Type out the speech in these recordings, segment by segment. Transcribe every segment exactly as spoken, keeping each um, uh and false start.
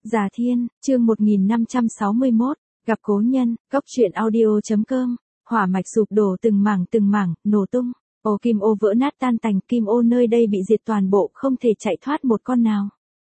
Già Thiên, chương một nghìn năm trăm sáu mươi mốt, gặp cố nhân, góc truyện audio.com, hỏa mạch sụp đổ từng mảng từng mảng, nổ tung, ô kim ô vỡ nát tan tành, kim ô nơi đây bị diệt toàn bộ, không thể chạy thoát một con nào.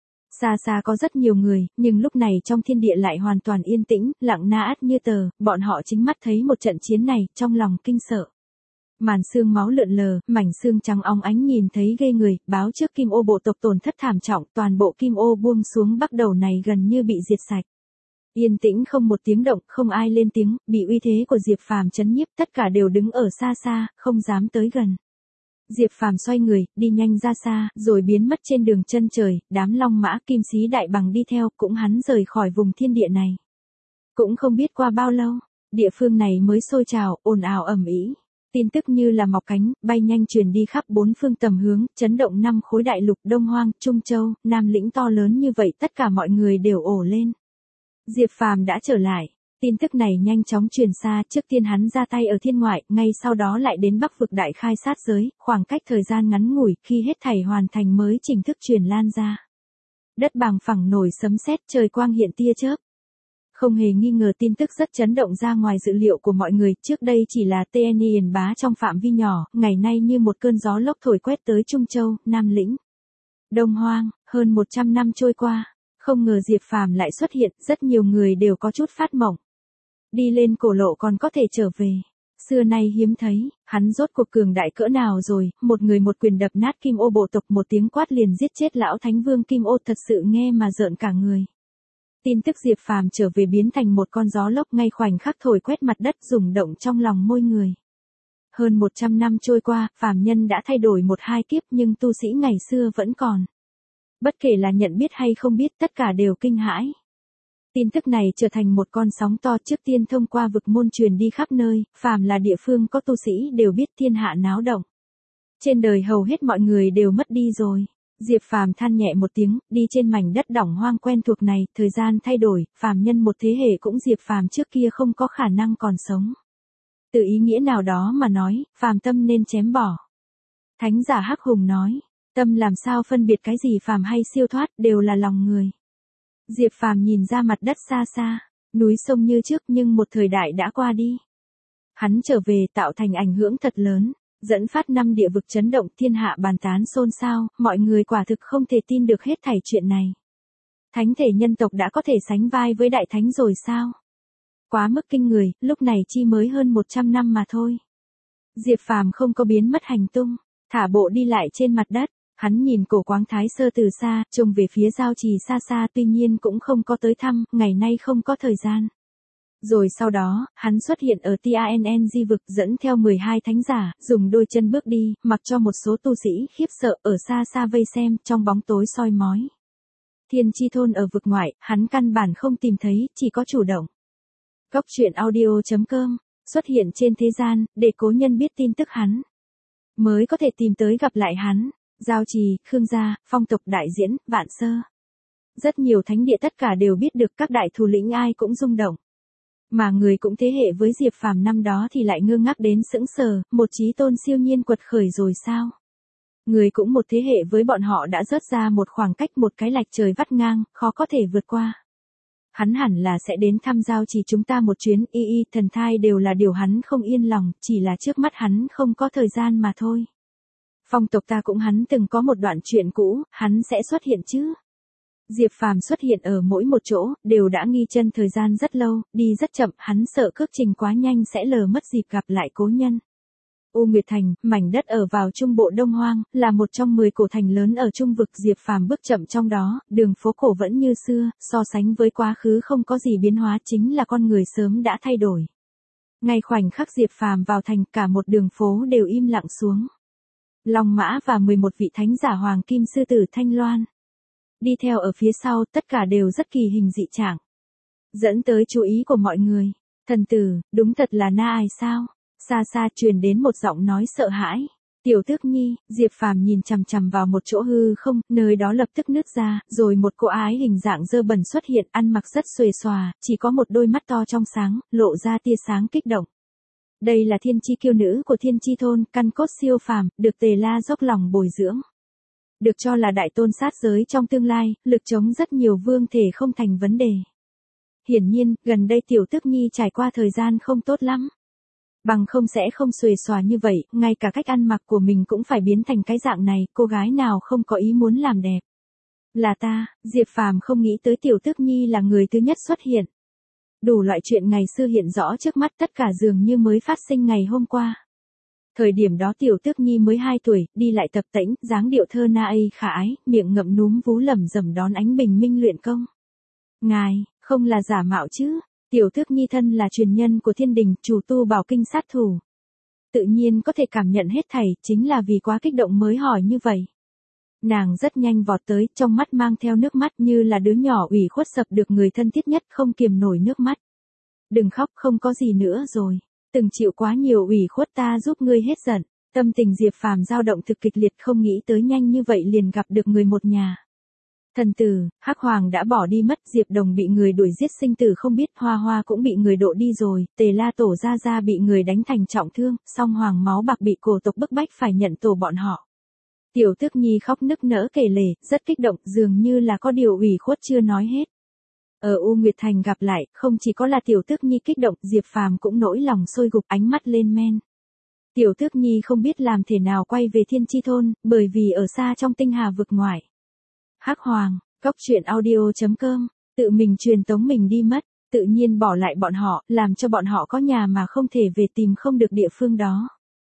Xa xa có rất nhiều người, nhưng lúc này trong thiên địa lại hoàn toàn yên tĩnh, lặng na át như tờ, bọn họ chính mắt thấy một trận chiến này, trong lòng kinh sợ. Màn xương máu lượn lờ, mảnh xương trắng óng ánh nhìn thấy ghê người, báo trước kim ô bộ tộc tổn thất thảm trọng, toàn bộ kim ô buông xuống bắt đầu này gần như bị diệt sạch. Yên tĩnh không một tiếng động, không ai lên tiếng, bị uy thế của Diệp Phàm chấn nhiếp, tất cả đều đứng ở xa xa, không dám tới gần. Diệp Phàm xoay người, đi nhanh ra xa, rồi biến mất trên đường chân trời, đám long mã kim sĩ đại bằng đi theo, cũng hắn rời khỏi vùng thiên địa này. Cũng không biết qua bao lâu, địa phương này mới sôi trào, ồn ào ầm ĩ. Tin tức như là mọc cánh, bay nhanh truyền đi khắp bốn phương tầm hướng, chấn động năm khối đại lục Đông Hoang, Trung Châu, Nam Lĩnh to lớn như vậy, tất cả mọi người đều ồ lên. Diệp Phàm đã trở lại. Tin tức này nhanh chóng truyền xa, trước tiên hắn ra tay ở thiên ngoại, ngay sau đó lại đến Bắc vực đại khai sát giới, khoảng cách thời gian ngắn ngủi, khi hết thảy hoàn thành mới chính thức truyền lan ra. Đất bằng phẳng nổi sấm sét, trời quang hiện tia chớp. Không hề nghi ngờ tin tức rất chấn động ra ngoài dự liệu của mọi người, trước đây chỉ là tê en yển bá trong phạm vi nhỏ, ngày nay như một cơn gió lốc thổi quét tới Trung Châu, Nam Lĩnh, Đông Hoang, hơn một trăm năm trôi qua, không ngờ Diệp Phàm lại xuất hiện, rất nhiều người đều có chút phát mộng. Đi lên cổ lộ còn có thể trở về. Xưa nay hiếm thấy, hắn rốt cuộc cường đại cỡ nào rồi, một người một quyền đập nát kim ô bộ tộc, một tiếng quát liền giết chết lão thánh vương kim ô, thật sự nghe mà rợn cả người. Tin tức Diệp Phàm trở về biến thành một con gió lốc ngay khoảnh khắc thổi quét mặt đất, rung động trong lòng mỗi người. Hơn một trăm năm trôi qua, phàm nhân đã thay đổi một hai kiếp nhưng tu sĩ ngày xưa vẫn còn. Bất kể là nhận biết hay không biết, tất cả đều kinh hãi. Tin tức này trở thành một con sóng to, trước tiên thông qua vực môn truyền đi khắp nơi, phàm là địa phương có tu sĩ đều biết thiên hạ náo động. Trên đời hầu hết mọi người đều mất đi rồi. Diệp Phàm than nhẹ một tiếng, đi trên mảnh đất đỏng hoang quen thuộc này, thời gian thay đổi, phàm nhân một thế hệ cũng Diệp Phàm trước kia không có khả năng còn sống. Từ ý nghĩa nào đó mà nói, phàm tâm nên chém bỏ. Thánh giả Hắc Hùng nói, tâm làm sao phân biệt cái gì phàm hay siêu thoát, đều là lòng người. Diệp Phàm nhìn ra mặt đất xa xa, núi sông như trước nhưng một thời đại đã qua đi. Hắn trở về tạo thành ảnh hưởng thật lớn, dẫn phát năm địa vực chấn động, thiên hạ bàn tán xôn xao, mọi người quả thực không thể tin được hết thảy chuyện này. Thánh thể nhân tộc đã có thể sánh vai với đại thánh rồi sao? Quá mức kinh người, lúc này chi mới hơn một trăm năm mà thôi. Diệp Phàm không có biến mất hành tung, thả bộ đi lại trên mặt đất. Hắn nhìn cổ Quáng Thái Sơ từ xa, trông về phía giao trì xa xa, tuy nhiên cũng không có tới thăm, ngày nay không có thời gian. Rồi sau đó, hắn xuất hiện ở Tianng vực, dẫn theo mười hai thánh giả, dùng đôi chân bước đi, mặc cho một số tu sĩ khiếp sợ ở xa xa vây xem, trong bóng tối soi mói. Thiên Chi Thôn ở vực ngoại, hắn căn bản không tìm thấy, chỉ có chủ động. Góc truyện audio.com, xuất hiện trên thế gian, để cố nhân biết tin tức hắn, mới có thể tìm tới gặp lại hắn. Giao trì, Khương gia, phong tộc đại diễn, Vạn Sơ. Rất nhiều thánh địa tất cả đều biết được, các đại thủ lĩnh ai cũng rung động. Mà người cũng thế hệ với Diệp Phàm năm đó thì lại ngơ ngác đến sững sờ, một chí tôn siêu nhiên quật khởi rồi sao? Người cũng một thế hệ với bọn họ đã rớt ra một khoảng cách, một cái lạch trời vắt ngang, khó có thể vượt qua. Hắn hẳn là sẽ đến thăm giao trì chúng ta một chuyến, y y thần thai đều là điều hắn không yên lòng, chỉ là trước mắt hắn không có thời gian mà thôi. Phong tộc ta cũng hắn từng có một đoạn chuyện cũ, hắn sẽ xuất hiện chứ. Diệp Phàm xuất hiện ở mỗi một chỗ, đều đã nghi chân thời gian rất lâu, đi rất chậm, hắn sợ cước trình quá nhanh sẽ lờ mất dịp gặp lại cố nhân. U Nguyệt Thành, mảnh đất ở vào trung bộ Đông Hoang, là một trong mười cổ thành lớn ở trung vực. Diệp Phàm bước chậm trong đó, đường phố cổ vẫn như xưa, so sánh với quá khứ không có gì biến hóa, chính là con người sớm đã thay đổi. Ngay khoảnh khắc Diệp Phàm vào thành, cả một đường phố đều im lặng xuống. Long mã và mười một vị thánh giả hoàng kim sư tử Thanh Loan đi theo ở phía sau, tất cả đều rất kỳ hình dị trạng, dẫn tới chú ý của mọi người. Thần tử, đúng thật là na ai sao? Xa xa truyền đến một giọng nói sợ hãi. Tiểu Tước Nhi. Diệp Phàm nhìn chằm chằm vào một chỗ hư không, nơi đó lập tức nứt ra, rồi một cô ái hình dạng dơ bẩn xuất hiện, ăn mặc rất xuề xòa, chỉ có một đôi mắt to trong sáng, lộ ra tia sáng kích động. Đây là thiên chi kiêu nữ của Thiên Chi Thôn, căn cốt siêu phàm, được Tề La dốc lòng bồi dưỡng. Được cho là đại tôn sát giới trong tương lai, lực chống rất nhiều vương thể không thành vấn đề. Hiển nhiên, gần đây Tiểu Tước Nhi trải qua thời gian không tốt lắm. Bằng không sẽ không xuề xòa như vậy, ngay cả cách ăn mặc của mình cũng phải biến thành cái dạng này, cô gái nào không có ý muốn làm đẹp. Là ta, Diệp Phàm không nghĩ tới Tiểu Tước Nhi là người thứ nhất xuất hiện. Đủ loại chuyện ngày xưa hiện rõ trước mắt, tất cả dường như mới phát sinh ngày hôm qua. Thời điểm đó Tiểu Tước Nhi mới hai tuổi, đi lại tập tễnh, dáng điệu thơ na ây khả ái, miệng ngậm núm vú lẩm rẩm đón ánh bình minh luyện công. Ngài, không là giả mạo chứ? Tiểu Tước Nhi thân là truyền nhân của thiên đình, chủ tu bảo kinh sát thủ. Tự nhiên có thể cảm nhận hết thảy, chính là vì quá kích động mới hỏi như vậy. Nàng rất nhanh vọt tới, trong mắt mang theo nước mắt như là đứa nhỏ ủy khuất sập được người thân thiết nhất, không kiềm nổi nước mắt. Đừng khóc, không có gì nữa rồi. Từng chịu quá nhiều ủy khuất, ta giúp ngươi hết giận. Tâm tình Diệp Phàm dao động thực kịch liệt, không nghĩ tới nhanh như vậy liền gặp được người một nhà. Thần tử, Hắc Hoàng đã bỏ đi mất, Diệp Đồng bị người đuổi giết sinh tử không biết, Hoa Hoa cũng bị người độ đi rồi, Tề La tổ gia gia bị người đánh thành trọng thương, song Hoàng máu bạc bị cổ tộc bức bách phải nhận tổ bọn họ. Tiểu Tước Nhi khóc nức nở kể lể, rất kích động, dường như là có điều ủy khuất chưa nói hết. Ở U Nguyệt Thành gặp lại, không chỉ có là Tiểu Tước Nhi kích động, Diệp Phàm cũng nỗi lòng sôi gục, ánh mắt lên men. Tiểu Tước Nhi không biết làm thế nào quay về Thiên Chi Thôn, bởi vì ở xa trong tinh hà vực ngoại. Hắc Hoàng, Cốc Truyện Audio chấm com, tự mình truyền tống mình đi mất, tự nhiên bỏ lại bọn họ, làm cho bọn họ có nhà mà không thể về, tìm không được địa phương đó.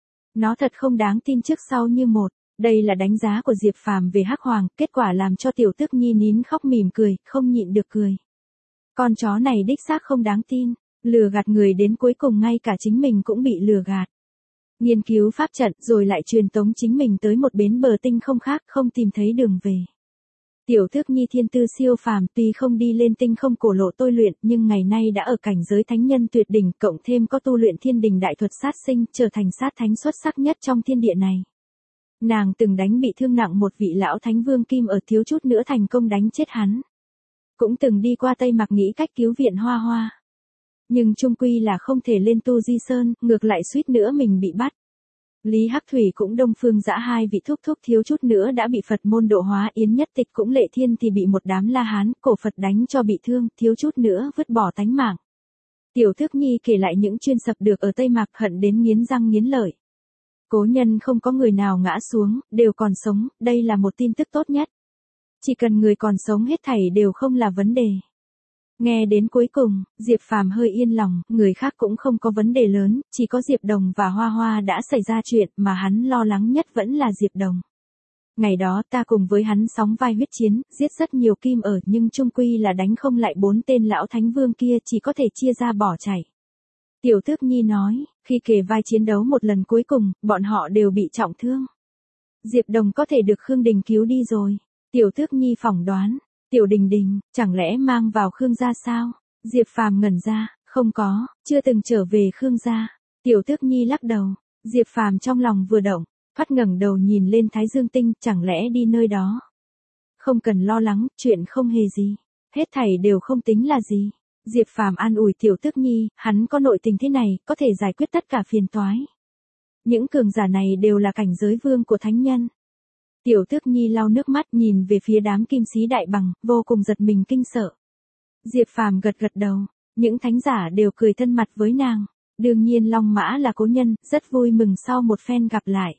Nó thật không đáng tin trước sau như một. Đây là đánh giá của Diệp Phàm về Hắc Hoàng, kết quả làm cho Tiểu Tước Nhi nín khóc mỉm cười, không nhịn được cười. Con chó này đích xác không đáng tin, lừa gạt người đến cuối cùng ngay cả chính mình cũng bị lừa gạt. Nghiên cứu pháp trận rồi lại truyền tống chính mình tới một bến bờ tinh không khác, không tìm thấy đường về. Tiểu Tước Nhi thiên tư siêu phàm, tuy không đi lên tinh không cổ lộ tôi luyện, nhưng ngày nay đã ở cảnh giới thánh nhân tuyệt đỉnh, cộng thêm có tu luyện thiên đình đại thuật sát sinh, trở thành sát thánh xuất sắc nhất trong thiên địa này. Nàng từng đánh bị thương nặng một vị lão thánh vương kim ở, thiếu chút nữa thành công đánh chết hắn. Cũng từng đi qua Tây Mạc nghĩ cách cứu viện Hoa Hoa. Nhưng chung quy là không thể lên Tu Di Sơn, ngược lại suýt nữa mình bị bắt. Lý Hắc Thủy cũng Đông Phương Dã hai vị thúc thúc thiếu chút nữa đã bị Phật môn độ hóa, Yến Nhất Tịch cũng Lệ Thiên thì bị một đám La Hán, cổ Phật đánh cho bị thương, thiếu chút nữa vứt bỏ tánh mạng. Tiểu Tước Nhi kể lại những chuyên sập được ở Tây Mạc, hận đến nghiến răng nghiến lợi. Cố nhân không có người nào ngã xuống, đều còn sống, đây là một tin tức tốt nhất. Chỉ cần người còn sống hết thảy đều không là vấn đề. Nghe đến cuối cùng, Diệp Phàm hơi yên lòng, người khác cũng không có vấn đề lớn, chỉ có Diệp Đồng và Hoa Hoa đã xảy ra chuyện mà hắn lo lắng nhất vẫn là Diệp Đồng. Ngày đó ta cùng với hắn sóng vai huyết chiến, giết rất nhiều kim ở, nhưng chung quy là đánh không lại bốn tên lão thánh vương kia, chỉ có thể chia ra bỏ chạy. Tiểu Tước Nhi nói, khi kề vai chiến đấu một lần cuối cùng, bọn họ đều bị trọng thương. Diệp Đồng có thể được Khương Đình cứu đi rồi. Tiểu Tước Nhi phỏng đoán, Tiểu Đình Đình, chẳng lẽ mang vào Khương gia sao? Diệp Phàm ngẩn ra, không có, chưa từng trở về Khương gia. Tiểu Tước Nhi lắc đầu, Diệp Phàm trong lòng vừa động, phát ngẩng đầu nhìn lên Thái Dương Tinh, chẳng lẽ đi nơi đó? Không cần lo lắng, chuyện không hề gì, hết thảy đều không tính là gì. Diệp Phàm an ủi Tiểu Tước Nhi, hắn có nội tình thế này, có thể giải quyết tất cả phiền toái. Những cường giả này đều là cảnh giới vương của thánh nhân. Tiểu Tước Nhi lau nước mắt nhìn về phía đám kim sĩ đại bằng, vô cùng giật mình kinh sợ. Diệp Phàm gật gật đầu, những thánh giả đều cười thân mật với nàng. Đương nhiên Long Mã là cố nhân, rất vui mừng sau một phen gặp lại.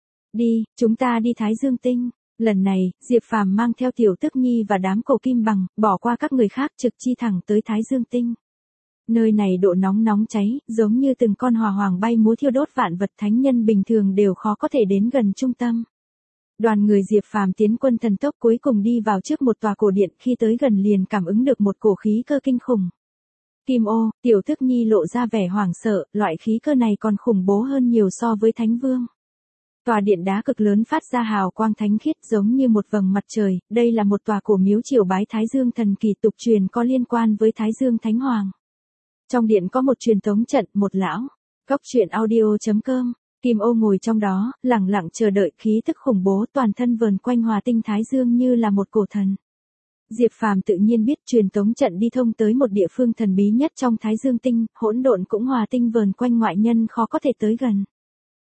Đi, chúng ta đi Thái Dương Tinh. Lần này, Diệp Phàm mang theo Tiểu Tước Nhi và đám cổ kim bằng, bỏ qua các người khác trực chi thẳng tới Thái Dương Tinh. Nơi này độ nóng nóng cháy, giống như từng con hỏa hoàng bay múa thiêu đốt, vạn vật thánh nhân bình thường đều khó có thể đến gần trung tâm. Đoàn người Diệp Phàm tiến quân thần tốc, cuối cùng đi vào trước một tòa cổ điện, khi tới gần liền cảm ứng được một cổ khí cơ kinh khủng. Kim ô, Tiểu Tước Nhi lộ ra vẻ hoảng sợ, loại khí cơ này còn khủng bố hơn nhiều so với Thánh Vương. Tòa điện đá cực lớn phát ra hào quang thánh khiết giống như một vầng mặt trời, đây là một tòa cổ miếu triều bái Thái Dương thần kỳ tục truyền có liên quan với Thái Dương Thánh Hoàng. Trong điện có một truyền tống trận, một lão. Cốc Truyện Audio chấm com. Kim ô ngồi trong đó, lặng lặng chờ đợi, khí tức khủng bố toàn thân vờn quanh hòa tinh Thái Dương như là một cổ thần. Diệp Phàm tự nhiên biết truyền tống trận đi thông tới một địa phương thần bí nhất trong Thái Dương Tinh, hỗn độn cũng hòa tinh vờn quanh ngoại nhân khó có thể tới gần.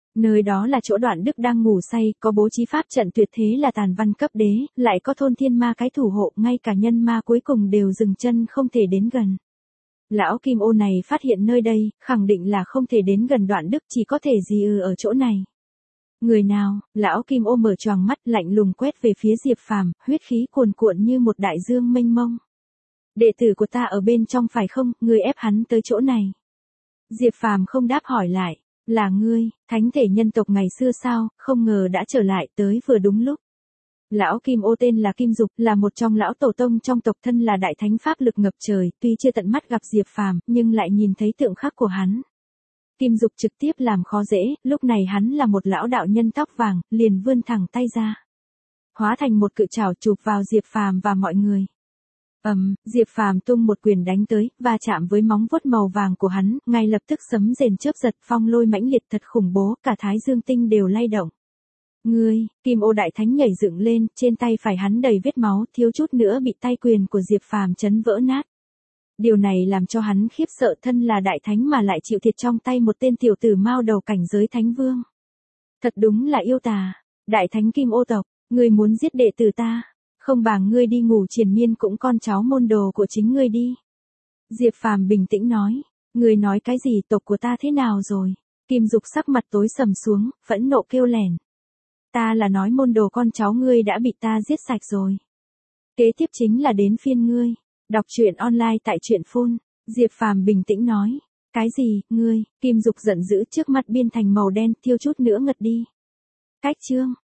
Nơi đó là chỗ Đoạn Đức đang ngủ say, có bố trí pháp trận tuyệt thế là Tàn Văn cấp đế, lại có thôn thiên ma cái thủ hộ, ngay cả nhân ma cuối cùng đều dừng chân không thể đến gần. Lão Kim Ô này phát hiện nơi đây, khẳng định là không thể đến gần Đoạn Đức, chỉ có thể gì ư ở chỗ này. Người nào? Lão Kim Ô mở choàng mắt lạnh lùng quét về phía Diệp Phàm, huyết khí cuồn cuộn như một đại dương mênh mông. Đệ tử của ta ở bên trong phải không, ngươi ép hắn tới chỗ này. Diệp Phàm không đáp hỏi lại, là ngươi, thánh thể nhân tộc ngày xưa sao, không ngờ đã trở lại tới vừa đúng lúc. Lão Kim Ô tên là Kim Dục, là một trong lão tổ tông trong tộc, thân là đại thánh pháp lực ngập trời, tuy chưa tận mắt gặp Diệp Phàm, nhưng lại nhìn thấy tượng khắc của hắn. Kim Dục trực tiếp làm khó dễ, lúc này hắn là một lão đạo nhân tóc vàng, liền vươn thẳng tay ra. Hóa thành một cự trảo chụp vào Diệp Phàm và mọi người. Ầm, um, Diệp Phàm tung một quyền đánh tới, va chạm với móng vuốt màu vàng của hắn, ngay lập tức sấm rền chớp giật, phong lôi mãnh liệt thật khủng bố, cả Thái Dương tinh đều lay động. Ngươi, Kim Ô đại thánh nhảy dựng lên, trên tay phải hắn đầy vết máu, thiếu chút nữa bị tay quyền của Diệp Phàm chấn vỡ nát. Điều này làm cho hắn khiếp sợ, thân là đại thánh mà lại chịu thiệt trong tay một tên tiểu tử mao đầu cảnh giới thánh vương. Thật đúng là yêu tà, đại thánh Kim Ô tộc, ngươi muốn giết đệ tử ta, không bằng ngươi đi ngủ triền miên cũng con cháu môn đồ của chính ngươi đi. Diệp Phàm bình tĩnh nói, ngươi nói cái gì, tộc của ta thế nào rồi? Kim Dục sắc mặt tối sầm xuống, phẫn nộ kêu lẻn. Ta là nói môn đồ con cháu ngươi đã bị ta giết sạch rồi. Kế tiếp chính là đến phiên ngươi. Đọc truyện online tại truyện phun. Diệp Phàm bình tĩnh nói. Cái gì, ngươi? Kim Dục giận dữ, trước mặt biên thành màu đen, thiêu chút nữa ngất đi. Cách chương.